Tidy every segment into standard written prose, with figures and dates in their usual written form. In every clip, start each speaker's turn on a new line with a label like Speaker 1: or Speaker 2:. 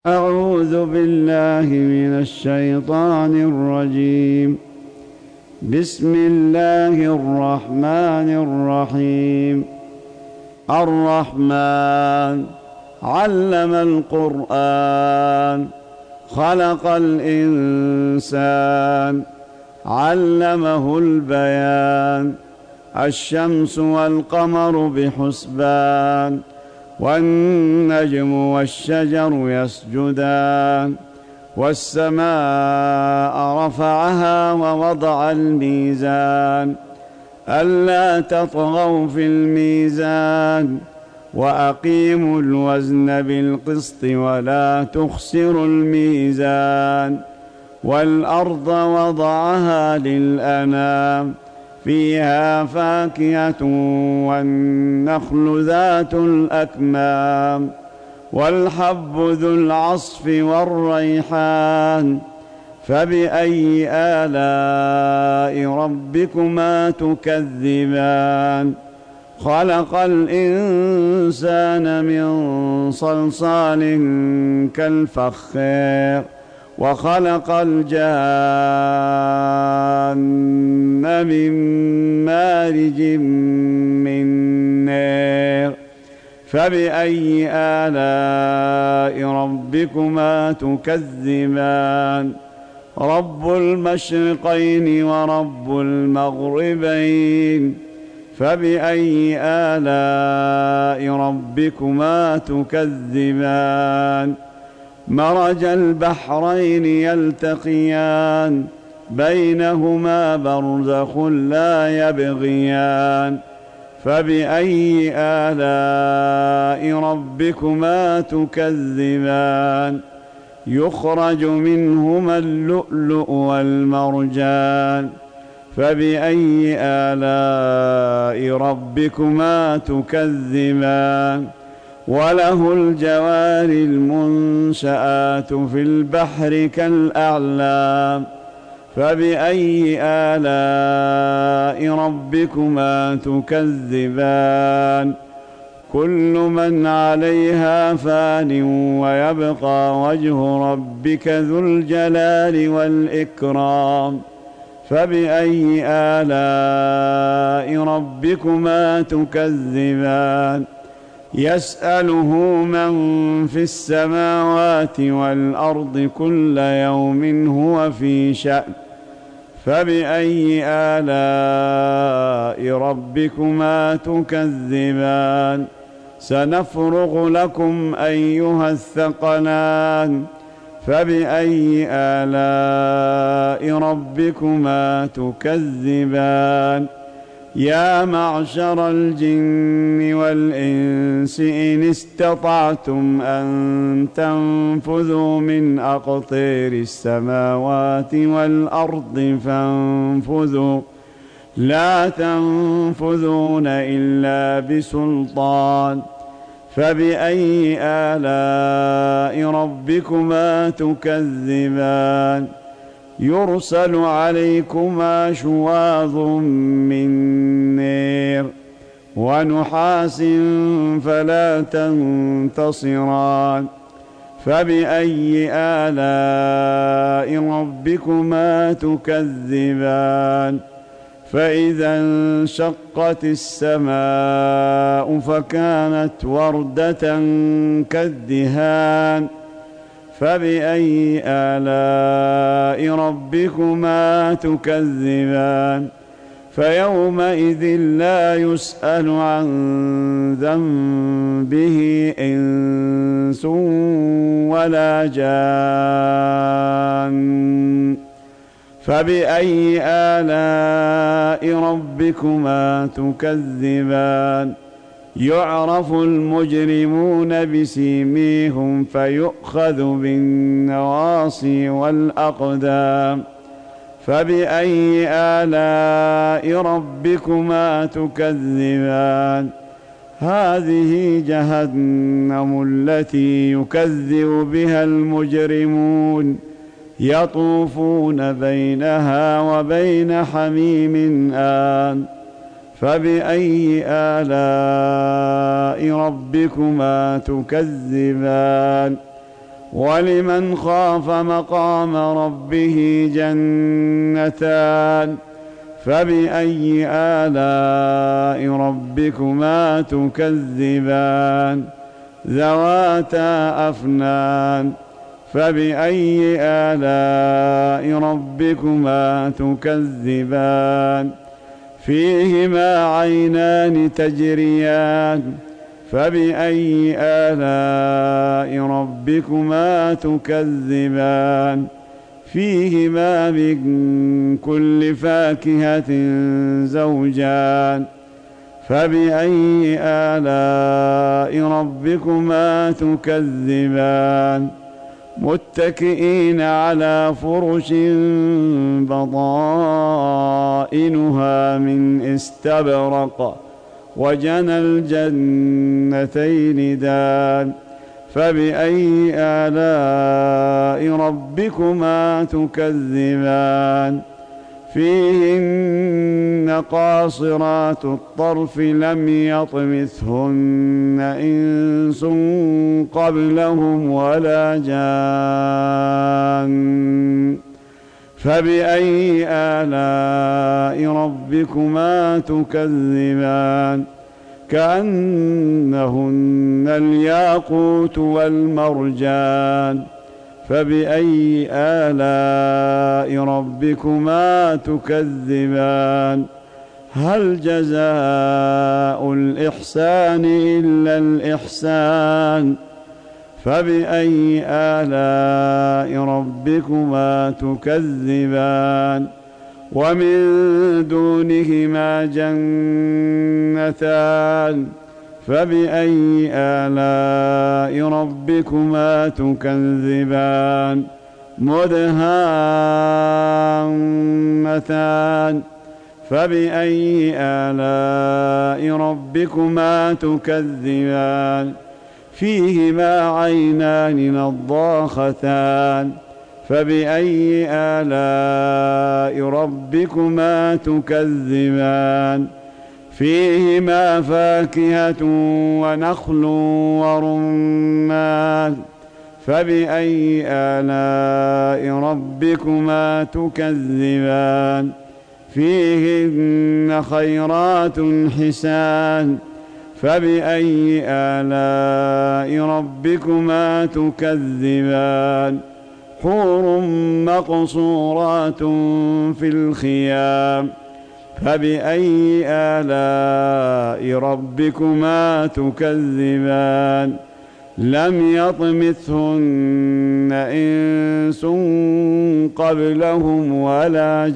Speaker 1: أعوذ بالله من الشيطان الرجيم. بسم الله الرحمن الرحيم. الرحمن علم القرآن، خلق الإنسان، علمه البيان. الشمس والقمر بحسبان، والنجم والشجر يسجدان. والسماء رفعها ووضع الميزان، ألا تطغوا في الميزان، وأقيموا الوزن بالقسط ولا تخسروا الميزان. والأرض وضعها للأنام، فيها فاكهة والنخل ذات الأكمام، والحب ذو العصف والريحان. فبأي آلاء ربكما تكذبان؟ خلق الإنسان من صلصال كالفخار، وخلق الجان من مارج من نار. فبأي آلاء ربكما تكذبان؟ رب المشرقين ورب المغربين. فبأي آلاء ربكما تكذبان؟ مرج البحرين يلتقيان، بينهما برزخ لا يبغيان. فبأي آلاء ربكما تكذبان؟ يخرج منهما اللؤلؤ والمرجان. فبأي آلاء ربكما تكذبان؟ وله الجوار المنشآت في البحر كالأعلام. فبأي آلاء ربكما تكذبان؟ كل من عليها فان، ويبقى وجه ربك ذو الجلال والإكرام. فبأي آلاء ربكما تكذبان؟ يسأله من في السماوات والأرض كل يوم هو في شأن. فبأي آلاء ربكما تكذبان؟ سنفرغ لكم أيها الثقلان. فبأي آلاء ربكما تكذبان؟ يا معشر الجن والإنس إن استطعتم أن تنفذوا من أقطار السماوات والأرض فانفذوا، لا تنفذون إلا بسلطان. فبأي آلاء ربكما تكذبان؟ يرسل عليكما شواظ من نار، ونحاس فلا تنتصران. فبأي آلاء ربكما تكذبان؟ فإذا انشقت السماء فكانت وردة كالدهان. فبأي آلاء ربكما تكذبان؟ فيومئذ لا يسأل عن ذنبه إنس ولا جان. فبأي آلاء ربكما تكذبان؟ يعرف المجرمون بسيميهم فيؤخذ بالنواصي والأقدام. فبأي آلاء ربكما تكذبان؟ هذه جهنم التي يكذب بها المجرمون، يطوفون بينها وبين حميم آن. فبأي آلاء ربكما تكذبان؟ ولمن خاف مقام ربه جنتان فبأي آلاء ربكما تكذبان ذواتا أفنان فبأي آلاء ربكما تكذبان فيهما عينان تجريان فبأي آلاء ربكما تكذبان فيهما من كل فاكهة زوجان فبأي آلاء ربكما تكذبان متكئين على فرش بطائنها من استبرق وجنى الجنتين دان فبأي آلاء ربكما تكذبان فيهن قاصرات الطرف لم يطمثهن إنس قبلهم ولا جان فبأي آلاء ربكما تكذبان كأنهن الياقوت والمرجان فبأي آلاء ربكما تكذبان هل جزاء الإحسان إلا الإحسان فبأي آلاء ربكما تكذبان ومن دونهما جنتان فبأي آلاء ربكما تكذبان مدهامتان فبأي آلاء ربكما تكذبان فيهما عينان نضاختان فبأي آلاء ربكما تكذبان فيهما فاكهة ونخل ورمان فبأي آلاء ربكما تكذبان فيهن خيرات حسان فبأي آلاء ربكما تكذبان حور مقصورات في الخيام فبأي آلاء ربكما تكذبان لم يطمثهن إنس قبلهم ولا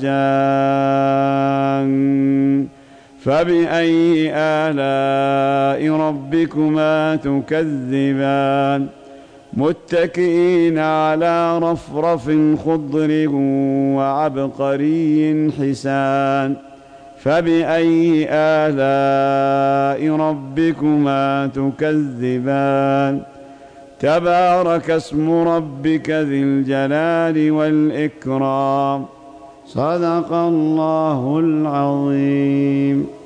Speaker 1: جان فبأي آلاء ربكما تكذبان متكئين على رفرف خضر وعبقري حسان فبأي آلاء ربكما تكذبان تبارك اسم ربك ذي الجلال والإكرام صدق الله العظيم.